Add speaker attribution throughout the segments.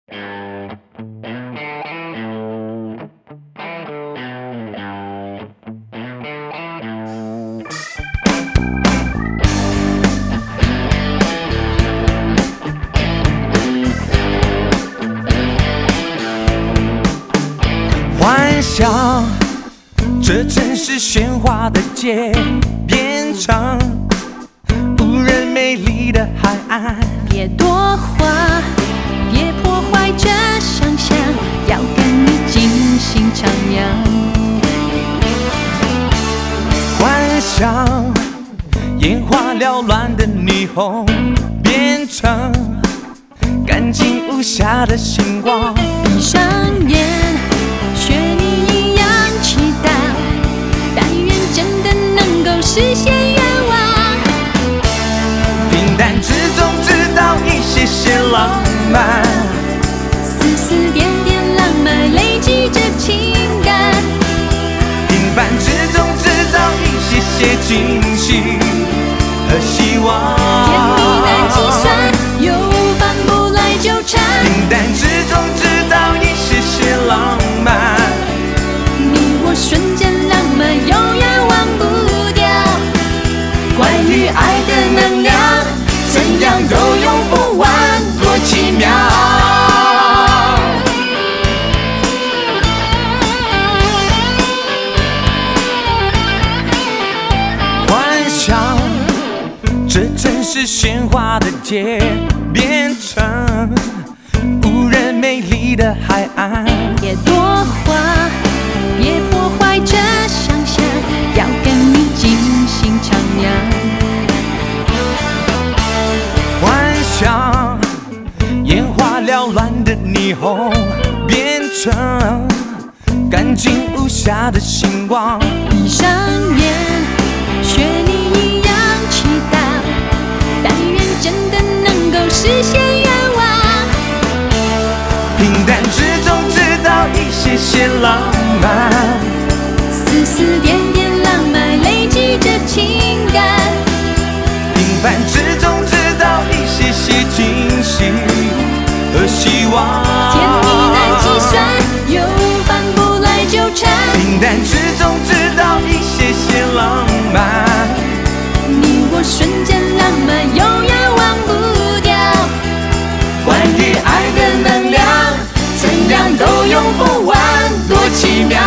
Speaker 1: 幻想这城市喧哗的街变成无人美丽的海岸。
Speaker 2: 别多话，别破坏这想象，要跟你尽兴徜徉。
Speaker 1: 幻想眼花缭乱的霓虹变成干净无瑕的星光。
Speaker 2: 闭上眼，学你一样祈祷，但愿真的能够实现愿望。
Speaker 1: 平淡之中制造一些些浪漫，
Speaker 2: 丝丝点点浪漫累积着情感。
Speaker 1: 平凡之中制造一些些惊喜和希望。
Speaker 2: 甜蜜难计算，又翻不来纠缠。
Speaker 1: 平淡之中制造一些些浪漫，
Speaker 2: 你我瞬间浪漫，永远忘不掉。关于爱的能量，怎样都用不完，多奇妙。
Speaker 1: 幻想这城市喧哗的街变成无人美丽的海岸。
Speaker 2: 别多话，别破坏这想象，要跟你尽兴徜徉。
Speaker 1: 幻想眼花缭乱的霓虹变成干净无瑕的星光。
Speaker 2: 闭上眼，学你一样祈祷，但愿真的能够实现愿望。
Speaker 1: 平淡之中制造一些些浪漫，
Speaker 2: 丝丝点点浪漫累积着情感。
Speaker 1: 平凡之中制造一些些惊喜和希望。
Speaker 2: 甜蜜难计算，又翻不来纠缠。
Speaker 1: 平淡之中制造一些些浪漫，
Speaker 2: 你我瞬间浪漫，永远忘不掉。
Speaker 1: 关于爱的能量，怎样都用不完，多奇妙。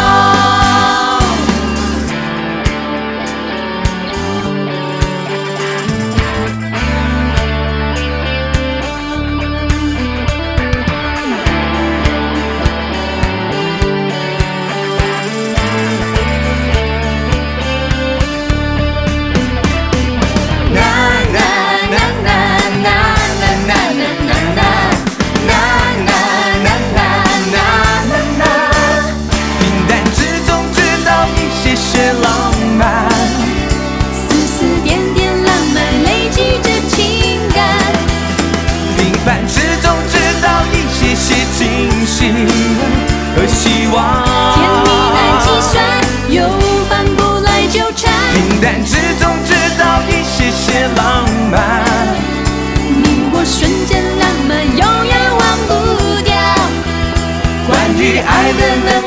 Speaker 1: 和希望，
Speaker 2: 甜蜜难计算，又翻不来纠缠。
Speaker 1: 平淡之中制造一些些浪漫，
Speaker 2: 你我瞬间浪漫，永远忘不掉。
Speaker 1: 关于爱的能